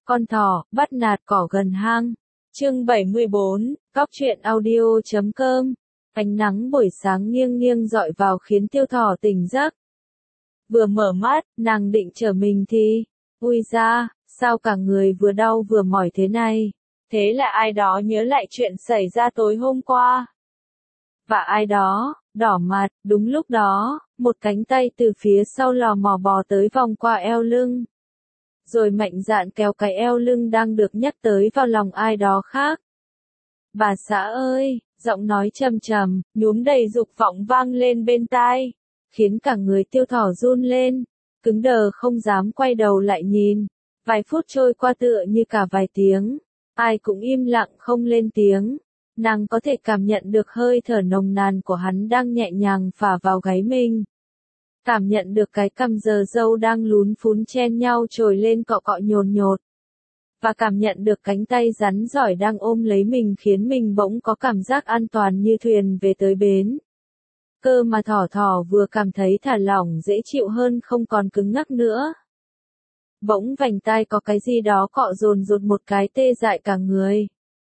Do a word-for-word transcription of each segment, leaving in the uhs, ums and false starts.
Con thỏ, bắt nạt cỏ gần hang. Chương bảy mươi bốn, Góc truyện audio chấm com. Ánh nắng buổi sáng nghiêng nghiêng dọi vào khiến Tiêu Thỏ tỉnh giấc. Vừa mở mắt, nàng định trở mình thì, ui da, sao cả người vừa đau vừa mỏi thế này? Thế là ai đó nhớ lại chuyện xảy ra tối hôm qua. Và ai đó, đỏ mặt, đúng lúc đó, một cánh tay từ phía sau lò mò bò tới vòng qua eo lưng. Rồi mạnh dạn kéo cái eo lưng đang được nhắc tới vào lòng ai đó khác. Bà xã ơi, giọng nói trầm trầm, nhuốm đầy dục vọng vang lên bên tai, khiến cả người Tiêu Thỏ run lên, cứng đờ không dám quay đầu lại nhìn. Vài phút trôi qua tựa như cả vài tiếng, ai cũng im lặng không lên tiếng. Nàng có thể cảm nhận được hơi thở nồng nàn của hắn đang nhẹ nhàng phả vào gáy mình. Cảm nhận được cái cằm giờ râu đang lún phún chen nhau trồi lên cọ cọ nhồn nhột. Và cảm nhận được cánh tay rắn giỏi đang ôm lấy mình khiến mình bỗng có cảm giác an toàn như thuyền về tới bến. Cơ mà Thỏ Thỏ vừa cảm thấy thả lỏng dễ chịu hơn không còn cứng ngắc nữa. Bỗng vành tai có cái gì đó cọ dồn dột một cái tê dại cả người.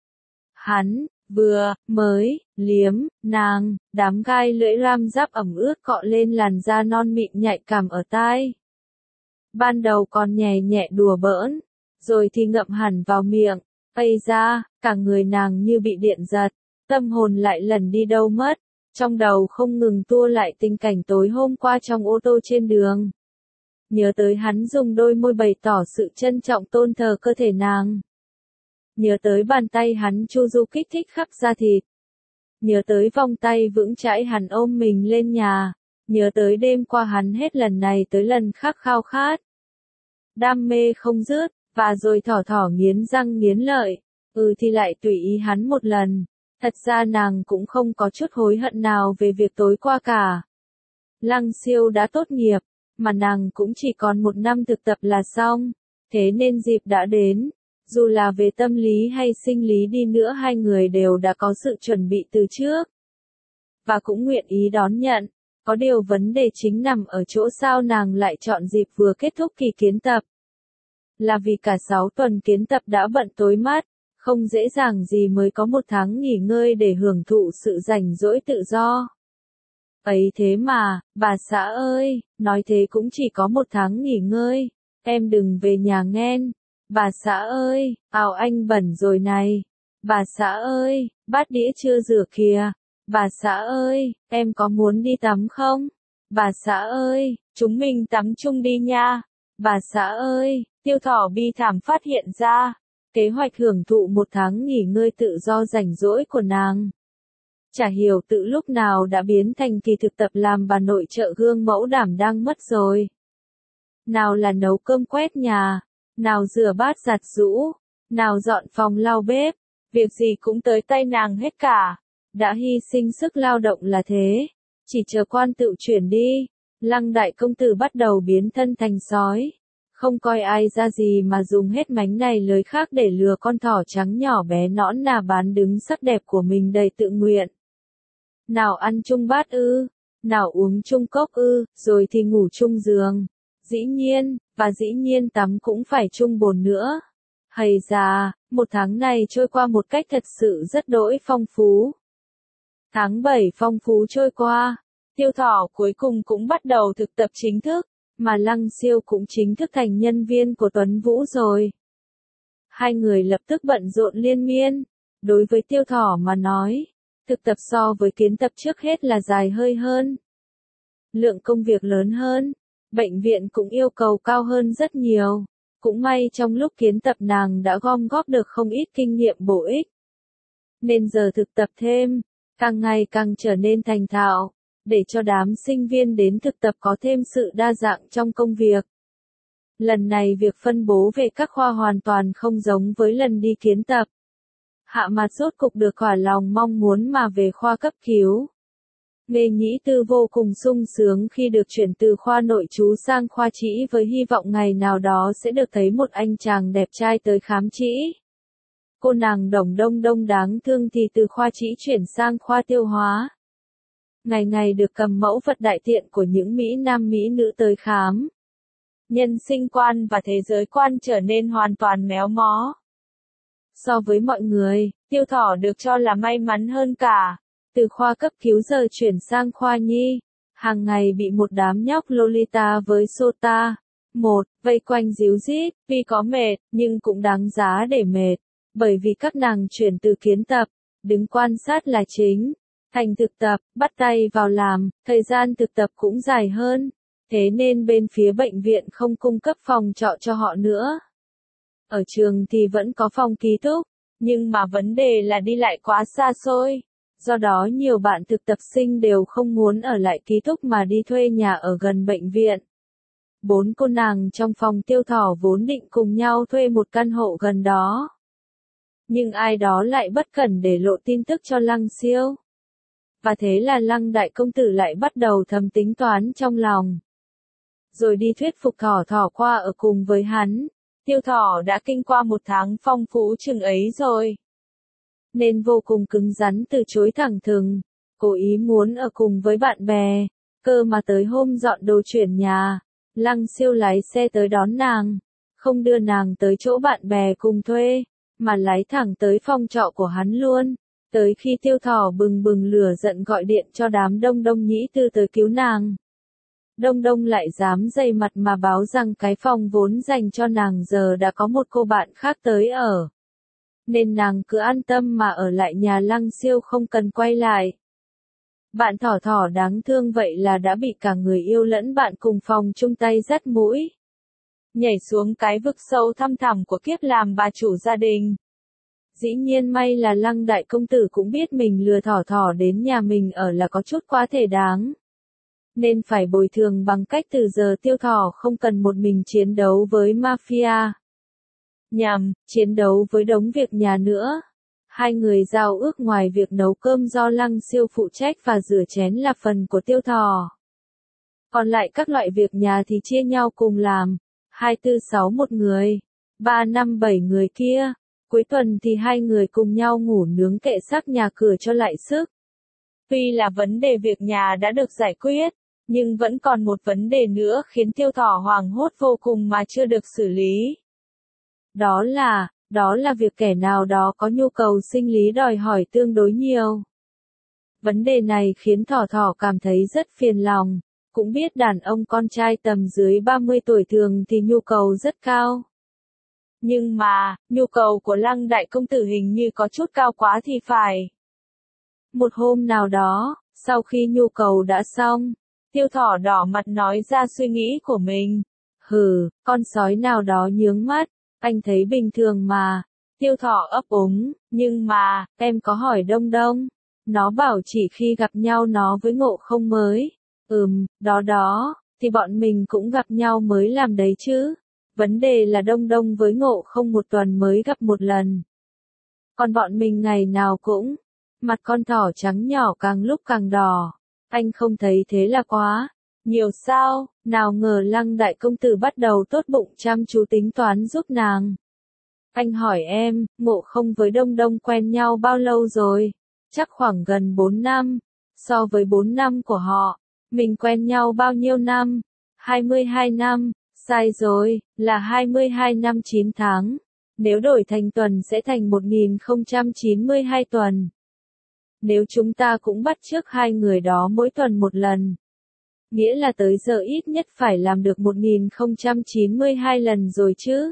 Hắn, vừa, mới, liếm, nàng, đám gai lưỡi ram giáp ẩm ướt cọ lên làn da non mịn nhạy cảm ở tai. Ban đầu còn nhẹ nhẹ đùa bỡn, rồi thì ngậm hẳn vào miệng, ây da, cả người nàng như bị điện giật, tâm hồn lại lần đi đâu mất, trong đầu không ngừng tua lại tình cảnh tối hôm qua trong ô tô trên đường. Nhớ tới hắn dùng đôi môi bày tỏ sự trân trọng tôn thờ cơ thể nàng. Nhớ tới bàn tay hắn chu du kích thích khắp da thịt. Nhớ tới vòng tay vững chãi hắn ôm mình lên nhà. Nhớ tới đêm qua hắn hết lần này tới lần khác khao khát. Đam mê không dứt, và rồi Thỏ Thỏ nghiến răng nghiến lợi. Ừ thì lại tùy ý hắn một lần. Thật ra nàng cũng không có chút hối hận nào về việc tối qua cả. Lăng Siêu đã tốt nghiệp, mà nàng cũng chỉ còn một năm thực tập là xong. Thế nên dịp đã đến. Dù là về tâm lý hay sinh lý đi nữa hai người đều đã có sự chuẩn bị từ trước. Và cũng nguyện ý đón nhận. Có điều vấn đề chính nằm ở chỗ sao nàng lại chọn dịp vừa kết thúc kỳ kiến tập. Là vì cả sáu tuần kiến tập đã bận tối mắt, không dễ dàng gì mới có một tháng nghỉ ngơi để hưởng thụ sự rảnh rỗi tự do. Ấy thế mà, bà xã ơi, nói thế cũng chỉ có một tháng nghỉ ngơi, em đừng về nhà nghen. Bà xã ơi, áo anh bẩn rồi này. Bà xã ơi, bát đĩa chưa rửa kìa. Bà xã ơi, em có muốn đi tắm không? Bà xã ơi, chúng mình tắm chung đi nha. Bà xã ơi, Tiêu Thỏ bi thảm phát hiện ra, kế hoạch hưởng thụ một tháng nghỉ ngơi tự do rảnh rỗi của nàng. Chả hiểu tự lúc nào đã biến thành kỳ thực tập làm bà nội trợ gương mẫu đảm đang mất rồi. Nào là nấu cơm quét nhà. Nào rửa bát giặt giũ, nào dọn phòng lau bếp, việc gì cũng tới tay nàng hết cả. Đã hy sinh sức lao động là thế, chỉ chờ quan tự chuyển đi. Lăng đại công tử bắt đầu biến thân thành sói, không coi ai ra gì mà dùng hết mánh này lới khác để lừa con thỏ trắng nhỏ bé nõn nà bán đứng sắc đẹp của mình đầy tự nguyện. Nào ăn chung bát ư, nào uống chung cốc ư, rồi thì ngủ chung giường. Dĩ nhiên, và dĩ nhiên tắm cũng phải chung bồn nữa. Hầy già, một tháng này trôi qua một cách thật sự rất đỗi phong phú. Tháng bảy phong phú trôi qua, Tiêu Thỏ cuối cùng cũng bắt đầu thực tập chính thức, mà Lăng Siêu cũng chính thức thành nhân viên của Tuấn Vũ rồi. Hai người lập tức bận rộn liên miên. Đối với Tiêu Thỏ mà nói, thực tập so với kiến tập trước hết là dài hơi hơn. Lượng công việc lớn hơn. Bệnh viện cũng yêu cầu cao hơn rất nhiều. Cũng may trong lúc kiến tập nàng đã gom góp được không ít kinh nghiệm bổ ích. Nên giờ thực tập thêm, càng ngày càng trở nên thành thạo, để cho đám sinh viên đến thực tập có thêm sự đa dạng trong công việc. Lần này việc phân bố về các khoa hoàn toàn không giống với lần đi kiến tập. Hạ Mạt rốt cục được thỏa lòng mong muốn mà về khoa cấp cứu. Nghê Nhĩ Tư vô cùng sung sướng khi được chuyển từ khoa nội trú sang khoa trĩ với hy vọng ngày nào đó sẽ được thấy một anh chàng đẹp trai tới khám trĩ. Cô nàng Đồng Đông Đông đáng thương thì từ khoa trĩ chuyển sang khoa tiêu hóa. Ngày ngày được cầm mẫu vật đại tiện của những Mỹ Nam Mỹ nữ tới khám. nhân sinh quan và thế giới quan trở nên hoàn toàn méo mó. So với mọi người, Tiêu Thỏ được cho là may mắn hơn cả. Từ khoa cấp cứu giờ chuyển sang khoa nhi, hàng ngày bị một đám nhóc Lolita với Sota, một, vây quanh díu dít, tuy có mệt, nhưng cũng đáng giá để mệt, bởi vì các nàng chuyển từ kiến tập, đứng quan sát là chính, thành thực tập, bắt tay vào làm, thời gian thực tập cũng dài hơn, thế nên bên phía bệnh viện không cung cấp phòng trọ cho họ nữa. Ở trường thì vẫn có phòng ký túc, nhưng mà vấn đề là đi lại quá xa xôi. Do đó nhiều bạn thực tập sinh đều không muốn ở lại ký túc mà đi thuê nhà ở gần bệnh viện. Bốn cô nàng trong phòng Tiêu Thỏ vốn định cùng nhau thuê một căn hộ gần đó. Nhưng ai đó lại bất cẩn để lộ tin tức cho Lăng Siêu. Và thế là Lăng đại công tử lại bắt đầu thầm tính toán trong lòng. Rồi đi thuyết phục Thỏ Thỏ qua ở cùng với hắn. Tiêu Thỏ đã kinh qua một tháng phong phú chừng ấy rồi. Nên vô cùng cứng rắn từ chối thẳng thừng, cố ý muốn ở cùng với bạn bè, cơ mà tới hôm dọn đồ chuyển nhà, Lăng Siêu lái xe tới đón nàng, không đưa nàng tới chỗ bạn bè cùng thuê, mà lái thẳng tới phòng trọ của hắn luôn, tới khi Tiêu Thỏ bừng bừng lửa giận gọi điện cho đám Đông Đông Nhĩ Tư tới cứu nàng. Đông Đông lại dám dày mặt mà báo rằng cái phòng vốn dành cho nàng giờ đã có một cô bạn khác tới ở. Nên nàng cứ an tâm mà ở lại nhà Lăng Siêu không cần quay lại. Bạn Thỏ Thỏ đáng thương vậy là đã bị cả người yêu lẫn bạn cùng phòng chung tay dắt mũi. Nhảy xuống cái vực sâu thăm thẳm của kiếp làm bà chủ gia đình. Dĩ nhiên may là Lăng đại công tử cũng biết mình lừa Thỏ Thỏ đến nhà mình ở là có chút quá thể đáng. Nên phải bồi thường bằng cách từ giờ Tiêu Thỏ không cần một mình chiến đấu với mafia. Nhằm, chiến đấu với đống việc nhà nữa. Hai người giao ước ngoài việc nấu cơm do Lăng Siêu phụ trách và rửa chén là phần của Tiêu Thỏ. Còn lại các loại việc nhà thì chia nhau cùng làm, hai tư sáu một người, ba năm bảy người kia. Cuối tuần thì hai người cùng nhau ngủ nướng kệ sắc nhà cửa cho lại sức. Tuy là vấn đề việc nhà đã được giải quyết, nhưng vẫn còn một vấn đề nữa khiến Tiêu Thỏ hoảng hốt vô cùng mà chưa được xử lý. Đó là, đó là việc kẻ nào đó có nhu cầu sinh lý đòi hỏi tương đối nhiều. Vấn đề này khiến Thỏ Thỏ cảm thấy rất phiền lòng, cũng biết đàn ông con trai tầm dưới ba mươi tuổi thường thì nhu cầu rất cao. Nhưng mà, nhu cầu của Lăng đại công tử hình như có chút cao quá thì phải. Một hôm nào đó, sau khi nhu cầu đã xong, Tiêu Thỏ đỏ mặt nói ra suy nghĩ của mình. Hừ, con sói nào đó nhướng mắt, anh thấy bình thường mà. Tiêu Thỏ ấp úng, nhưng mà, em có hỏi Đông Đông. Nó bảo chỉ khi gặp nhau nó với Ngộ Không mới. Ừm, đó đó, thì bọn mình cũng gặp nhau mới làm đấy chứ. Vấn đề là Đông Đông với Ngộ Không một tuần mới gặp một lần. Còn bọn mình ngày nào cũng. Mặt con thỏ trắng nhỏ càng lúc càng đỏ. Anh không thấy thế là quá nhiều sao? Nào ngờ Lăng đại công tử bắt đầu tốt bụng chăm chú tính toán giúp nàng. Anh hỏi em, Ngộ Không với Đông Đông quen nhau bao lâu rồi? Chắc khoảng gần bốn năm. So với bốn năm của họ, mình quen nhau bao nhiêu năm? hai mươi hai năm. Sai rồi, là hai mươi hai năm chín tháng. Nếu đổi thành tuần sẽ thành một nghìn không trăm chín mươi hai tuần. Nếu chúng ta cũng bắt chước hai người đó mỗi tuần một lần. Nghĩa là tới giờ ít nhất phải làm được một nghìn không trăm chín mươi hai lần rồi chứ.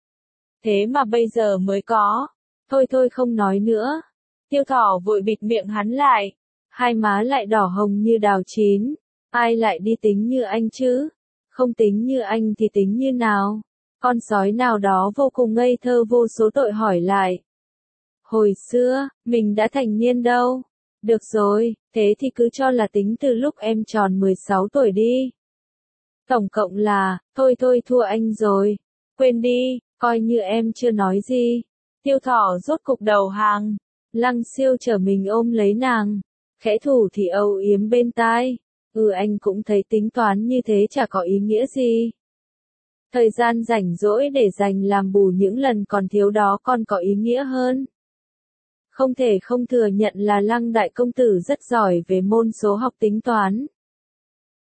Thế mà bây giờ mới có. Thôi thôi không nói nữa. Tiêu Thỏ vội bịt miệng hắn lại. Hai má lại đỏ hồng như đào chín. Ai lại đi tính như anh chứ? Không tính như anh thì tính như nào? Con sói nào đó vô cùng ngây thơ vô số tội hỏi lại. Hồi xưa, mình đã thành niên đâu. Được rồi, thế thì cứ cho là tính từ lúc em tròn mười sáu tuổi đi. Tổng cộng là, thôi thôi thua anh rồi. Quên đi, coi như em chưa nói gì. Tiêu Thỏ rốt cục đầu hàng. Lăng Siêu trở mình ôm lấy nàng. Khẽ thủ thì âu yếm bên tai. Ừ anh cũng thấy tính toán như thế chả có ý nghĩa gì. Thời gian rảnh rỗi để dành làm bù những lần còn thiếu đó còn có ý nghĩa hơn. Không thể không thừa nhận là Lăng đại công tử rất giỏi về môn số học tính toán.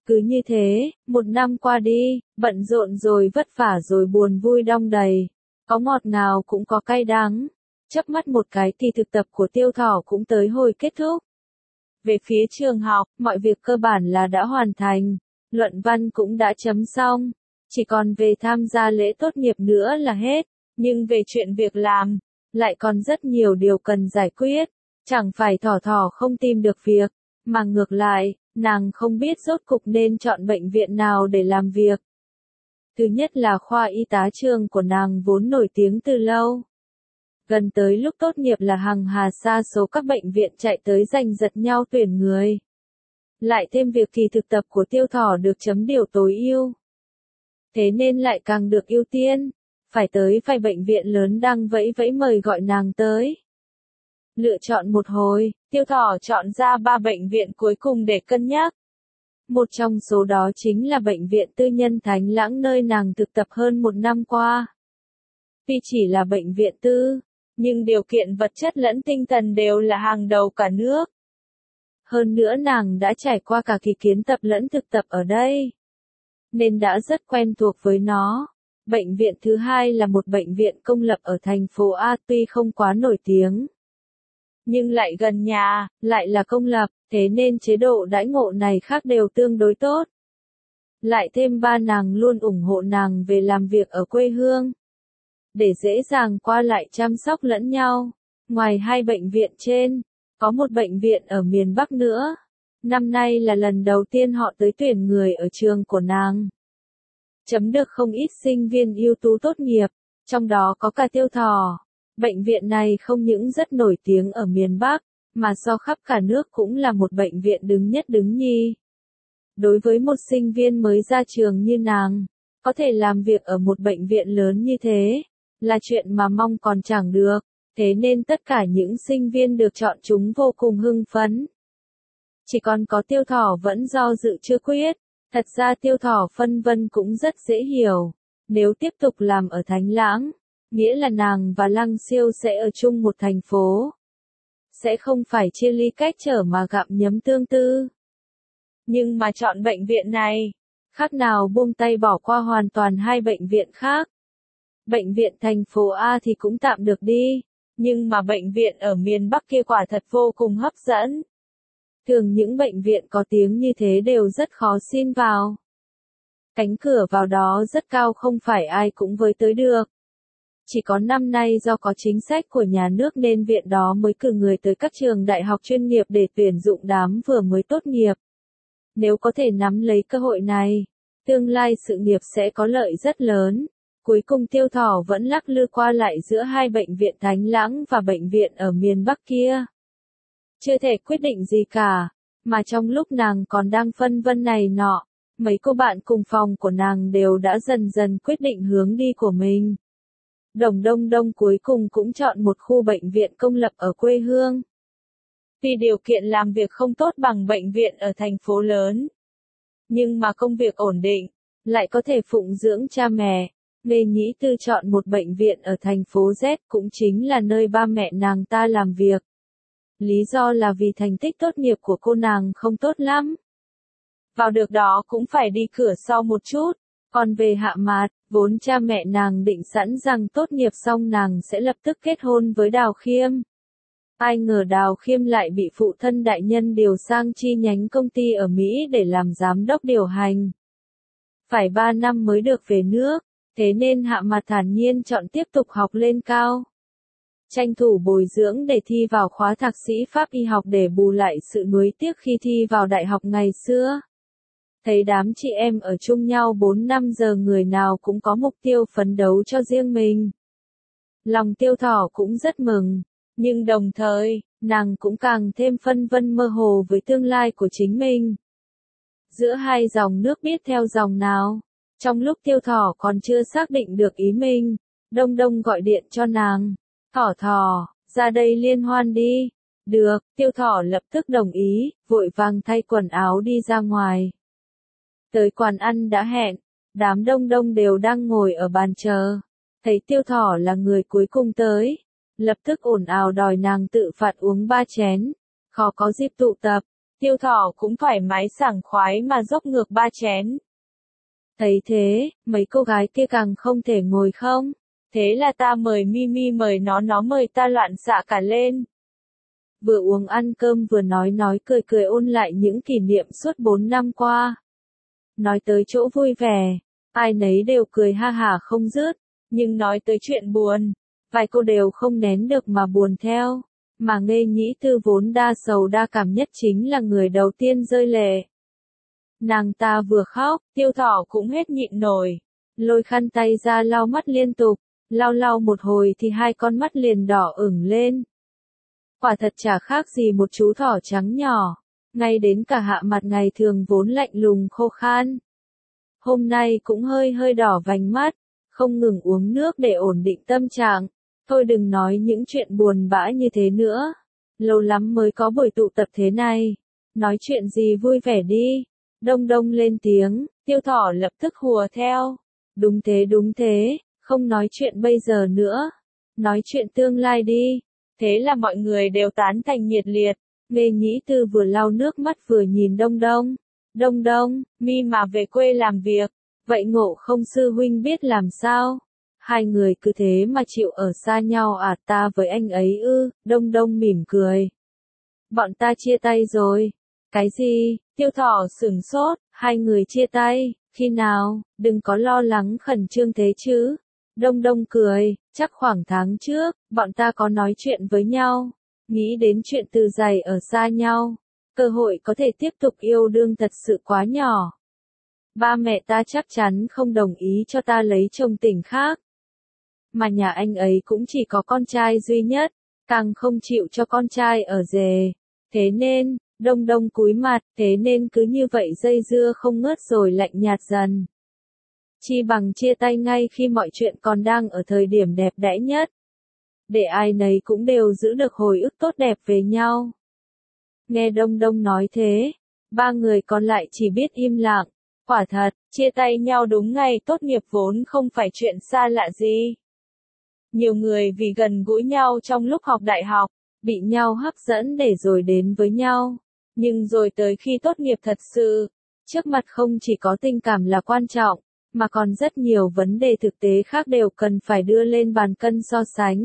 Cứ như thế, một năm qua đi, bận rộn rồi vất vả rồi buồn vui đong đầy. Có ngọt ngào cũng có cay đắng. Chớp mắt một cái thì thực tập của Tiêu Thỏ cũng tới hồi kết thúc. Về phía trường học, mọi việc cơ bản là đã hoàn thành. Luận văn cũng đã chấm xong. Chỉ còn về tham gia lễ tốt nghiệp nữa là hết. Nhưng về chuyện việc làm, lại còn rất nhiều điều cần giải quyết. Chẳng phải Thỏ Thỏ không tìm được việc, mà ngược lại, nàng không biết rốt cục nên chọn bệnh viện nào để làm việc. Thứ nhất là khoa y tá trường của nàng vốn nổi tiếng từ lâu. Gần tới lúc tốt nghiệp là hằng hà sa số các bệnh viện chạy tới giành giật nhau tuyển người. Lại thêm việc kỳ thực tập của Tiêu Thỏ được chấm điều tối ưu. Thế nên lại càng được ưu tiên. Phải tới vài bệnh viện lớn đang vẫy vẫy mời gọi nàng tới. Lựa chọn một hồi, Tiêu Thỏ chọn ra ba bệnh viện cuối cùng để cân nhắc. Một trong số đó chính là bệnh viện tư nhân Thánh Lãng nơi nàng thực tập hơn một năm qua. Tuy chỉ là bệnh viện tư, nhưng điều kiện vật chất lẫn tinh thần đều là hàng đầu cả nước. Hơn nữa nàng đã trải qua cả kỳ kiến tập lẫn thực tập ở đây, nên đã rất quen thuộc với nó. Bệnh viện thứ hai là một bệnh viện công lập ở thành phố A, tuy không quá nổi tiếng, nhưng lại gần nhà, lại là công lập, thế nên chế độ đãi ngộ này khác đều tương đối tốt. Lại thêm ba nàng luôn ủng hộ nàng về làm việc ở quê hương, để dễ dàng qua lại chăm sóc lẫn nhau. Ngoài hai bệnh viện trên, có một bệnh viện ở miền Bắc nữa. Năm nay là lần đầu tiên họ tới tuyển người ở trường của nàng. Chấm được không ít sinh viên ưu tú tốt nghiệp, trong đó có cả Tiêu Thỏ. Bệnh viện này không những rất nổi tiếng ở miền Bắc, mà so khắp cả nước cũng là một bệnh viện đứng nhất đứng nhì. Đối với một sinh viên mới ra trường như nàng, có thể làm việc ở một bệnh viện lớn như thế, là chuyện mà mong còn chẳng được, thế nên tất cả những sinh viên được chọn chúng vô cùng hưng phấn. Chỉ còn có Tiêu Thỏ vẫn do dự chưa quyết, thật ra Tiêu Thỏ phân vân cũng rất dễ hiểu, nếu tiếp tục làm ở Thánh Lãng, nghĩa là nàng và Lăng Siêu sẽ ở chung một thành phố. Sẽ không phải chia ly cách trở mà gặm nhấm tương tư. Nhưng mà chọn bệnh viện này, khác nào buông tay bỏ qua hoàn toàn hai bệnh viện khác. Bệnh viện thành phố A thì cũng tạm được đi, nhưng mà bệnh viện ở miền Bắc kia quả thật vô cùng hấp dẫn. Thường những bệnh viện có tiếng như thế đều rất khó xin vào. Cánh cửa vào đó rất cao, không phải ai cũng với tới được. Chỉ có năm nay do có chính sách của nhà nước nên viện đó mới cử người tới các trường đại học chuyên nghiệp để tuyển dụng đám vừa mới tốt nghiệp. Nếu có thể nắm lấy cơ hội này, tương lai sự nghiệp sẽ có lợi rất lớn. Cuối cùng Tiêu Thỏ vẫn lắc lư qua lại giữa hai bệnh viện Thánh Lãng và bệnh viện ở miền Bắc kia. Chưa thể quyết định gì cả, mà trong lúc nàng còn đang phân vân này nọ, mấy cô bạn cùng phòng của nàng đều đã dần dần quyết định hướng đi của mình. Đồng Đông Đông cuối cùng cũng chọn một khu bệnh viện công lập ở quê hương. Tuy điều kiện làm việc không tốt bằng bệnh viện ở thành phố lớn, nhưng mà công việc ổn định, lại có thể phụng dưỡng cha mẹ. Lê Nhĩ Tư chọn một bệnh viện ở thành phố Z, cũng chính là nơi ba mẹ nàng ta làm việc. Lý do là vì thành tích tốt nghiệp của cô nàng không tốt lắm. Vào được đó cũng phải đi cửa sau một chút. Còn về Hạ Mạt, vốn cha mẹ nàng định sẵn rằng tốt nghiệp xong nàng sẽ lập tức kết hôn với Đào Khiêm. Ai ngờ Đào Khiêm lại bị phụ thân đại nhân điều sang chi nhánh công ty ở Mỹ để làm giám đốc điều hành. Phải ba năm mới được về nước, thế nên Hạ Mạt thản nhiên chọn tiếp tục học lên cao. Tranh thủ bồi dưỡng để thi vào khóa thạc sĩ Pháp y học để bù lại sự nuối tiếc khi thi vào đại học ngày xưa. Thấy đám chị em ở chung nhau bốn năm giờ người nào cũng có mục tiêu phấn đấu cho riêng mình. Lòng Tiêu Thỏ cũng rất mừng, nhưng đồng thời, nàng cũng càng thêm phân vân mơ hồ với tương lai của chính mình. Giữa hai dòng nước biết theo dòng nào, trong lúc Tiêu Thỏ còn chưa xác định được ý mình, Đông Đông gọi điện cho nàng. Thỏ Thỏ, ra đây liên hoan đi. Được, Tiêu Thỏ lập tức đồng ý, vội vàng thay quần áo đi ra ngoài. Tới quán ăn đã hẹn, đám Đông Đông đều đang ngồi ở bàn chờ. Thấy Tiêu Thỏ là người cuối cùng tới, lập tức ồn ào đòi nàng tự phạt uống ba chén. Khó có dịp tụ tập, Tiêu Thỏ cũng thoải mái sảng khoái mà dốc ngược ba chén. Thấy thế, mấy cô gái kia càng không thể ngồi không. Thế là ta mời Mimi mời nó nó mời ta loạn xạ cả lên. Vừa uống ăn cơm vừa nói nói cười cười ôn lại những kỷ niệm suốt bốn năm qua. Nói tới chỗ vui vẻ, ai nấy đều cười ha hả không dứt, nhưng nói tới chuyện buồn, vài cô đều không nén được mà buồn theo. Mà Nghê Nhĩ Tư vốn đa sầu đa cảm nhất chính là người đầu tiên rơi lệ. Nàng ta vừa khóc, Tiêu Thỏ cũng hết nhịn nổi, lôi khăn tay ra lau mắt liên tục, lau lau một hồi thì hai con mắt liền đỏ ửng lên. Quả thật chả khác gì một chú thỏ trắng nhỏ, ngay đến cả hạ mặt ngày thường vốn lạnh lùng khô khan. Hôm nay cũng hơi hơi đỏ vành mắt, không ngừng uống nước để ổn định tâm trạng. Thôi đừng nói những chuyện buồn bã như thế nữa. Lâu lắm mới có buổi tụ tập thế này. Nói chuyện gì vui vẻ đi. Đông Đông lên tiếng, Tiêu Thỏ lập tức hùa theo. Đúng thế đúng thế, không nói chuyện bây giờ nữa. Nói chuyện tương lai đi. Thế là mọi người đều tán thành nhiệt liệt. Nghê Nhĩ Tư vừa lau nước mắt vừa nhìn Đông Đông. Đông Đông, mi mà về quê làm việc. Vậy Ngộ Không sư huynh biết làm sao? Hai người cứ thế mà chịu ở xa nhau à, ta với anh ấy ư? Đông Đông mỉm cười. Bọn ta chia tay rồi. Cái gì? Tiêu Thỏ sửng sốt, hai người chia tay, khi nào? Đừng có lo lắng khẩn trương thế chứ. Đông Đông cười, chắc khoảng tháng trước, bọn ta có nói chuyện với nhau. Nghĩ đến chuyện từ giày ở xa nhau. Cơ hội có thể tiếp tục yêu đương thật sự quá nhỏ. Ba mẹ ta chắc chắn không đồng ý cho ta lấy chồng tỉnh khác. Mà nhà anh ấy cũng chỉ có con trai duy nhất, càng không chịu cho con trai ở rể. Thế nên, Đông Đông cúi mặt, thế nên cứ như vậy dây dưa không ngớt rồi lạnh nhạt dần. Chi bằng chia tay ngay khi mọi chuyện còn đang ở thời điểm đẹp đẽ nhất. Để ai nấy cũng đều giữ được hồi ức tốt đẹp về nhau. Nghe Đông Đông nói thế, ba người còn lại chỉ biết im lặng. Quả thật, chia tay nhau đúng ngày tốt nghiệp vốn không phải chuyện xa lạ gì. Nhiều người vì gần gũi nhau trong lúc học đại học, bị nhau hấp dẫn để rồi đến với nhau. Nhưng rồi tới khi tốt nghiệp thật sự, trước mặt không chỉ có tình cảm là quan trọng, mà còn rất nhiều vấn đề thực tế khác đều cần phải đưa lên bàn cân so sánh.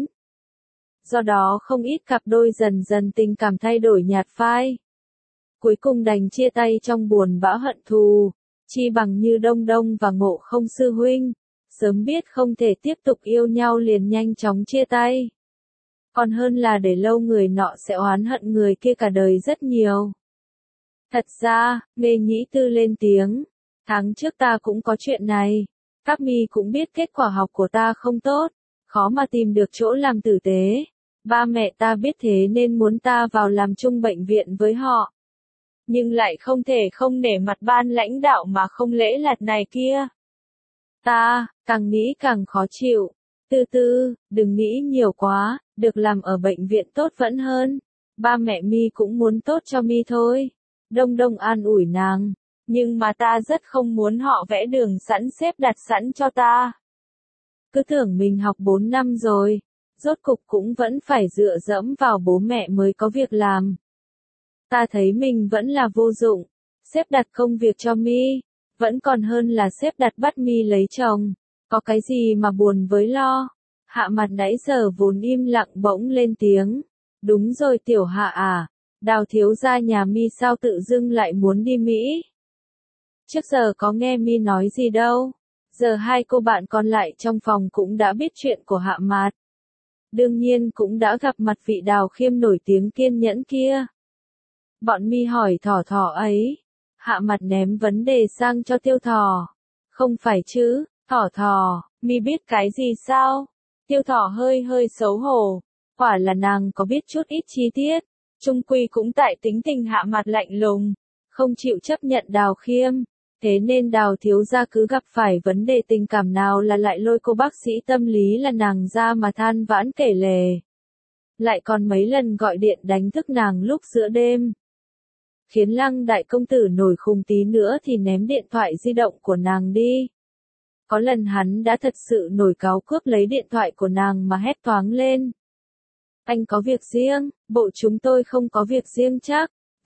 Do đó không ít cặp đôi dần dần tình cảm thay đổi nhạt phai. Cuối cùng đành chia tay trong buồn bã hận thù, chi bằng như Đông Đông và Ngộ Không sư huynh, sớm biết không thể tiếp tục yêu nhau liền nhanh chóng chia tay. Còn hơn là để lâu người nọ sẽ oán hận người kia cả đời rất nhiều. Thật ra, Nghê Nhĩ Tư lên tiếng, tháng trước ta cũng có chuyện này. Các mi cũng biết kết quả học của ta không tốt, khó mà tìm được chỗ làm tử tế. Ba mẹ ta biết thế nên muốn ta vào làm chung bệnh viện với họ. Nhưng lại không thể không nể mặt ban lãnh đạo mà không lễ lạt này kia. Ta, càng nghĩ càng khó chịu. Tư tư, đừng nghĩ nhiều quá, được làm ở bệnh viện tốt vẫn hơn. Ba mẹ mi cũng muốn tốt cho mi thôi. Đông Đông an ủi nàng. Nhưng mà ta rất không muốn họ vẽ đường sẵn xếp đặt sẵn cho ta. Cứ tưởng mình học bốn năm rồi, rốt cục cũng vẫn phải dựa dẫm vào bố mẹ mới có việc làm. Ta thấy mình vẫn là vô dụng, xếp đặt công việc cho mi, vẫn còn hơn là xếp đặt bắt mi lấy chồng. Có cái gì mà buồn với lo. Hạ mặt nãy giờ vốn im lặng bỗng lên tiếng. Đúng rồi Tiểu Hạ à, Đào thiếu gia nhà mi sao tự dưng lại muốn đi Mỹ? Trước giờ có nghe mi nói gì đâu. Giờ hai cô bạn còn lại trong phòng cũng đã biết chuyện của Hạ Mạt. Đương nhiên cũng đã gặp mặt vị Đào Khiêm nổi tiếng kiên nhẫn kia. Bọn mi hỏi Thỏ Thỏ ấy. Hạ Mặt ném vấn đề sang cho Tiêu Thỏ. Không phải chứ, Thỏ Thỏ, mi biết cái gì sao? Tiêu Thỏ hơi hơi xấu hổ. Quả là nàng có biết chút ít chi tiết. Trung quy cũng tại tính tình Hạ Mặt lạnh lùng, không chịu chấp nhận Đào Khiêm. Thế nên Đào thiếu gia cứ gặp phải vấn đề tình cảm nào là lại lôi cô bác sĩ tâm lý là nàng ra mà than vãn kể lể. Lại còn mấy lần gọi điện đánh thức nàng lúc giữa đêm. Khiến Lăng đại công tử nổi khùng tí nữa thì ném điện thoại di động của nàng đi. Có lần hắn đã thật sự nổi cáu cướp lấy điện thoại của nàng mà hét toáng lên. Anh có việc riêng, bộ chúng tôi không có việc riêng chắc.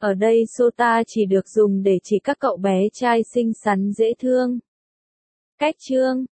Ở đây sota chỉ được dùng để chỉ các cậu bé trai xinh xắn dễ thương. Cách chương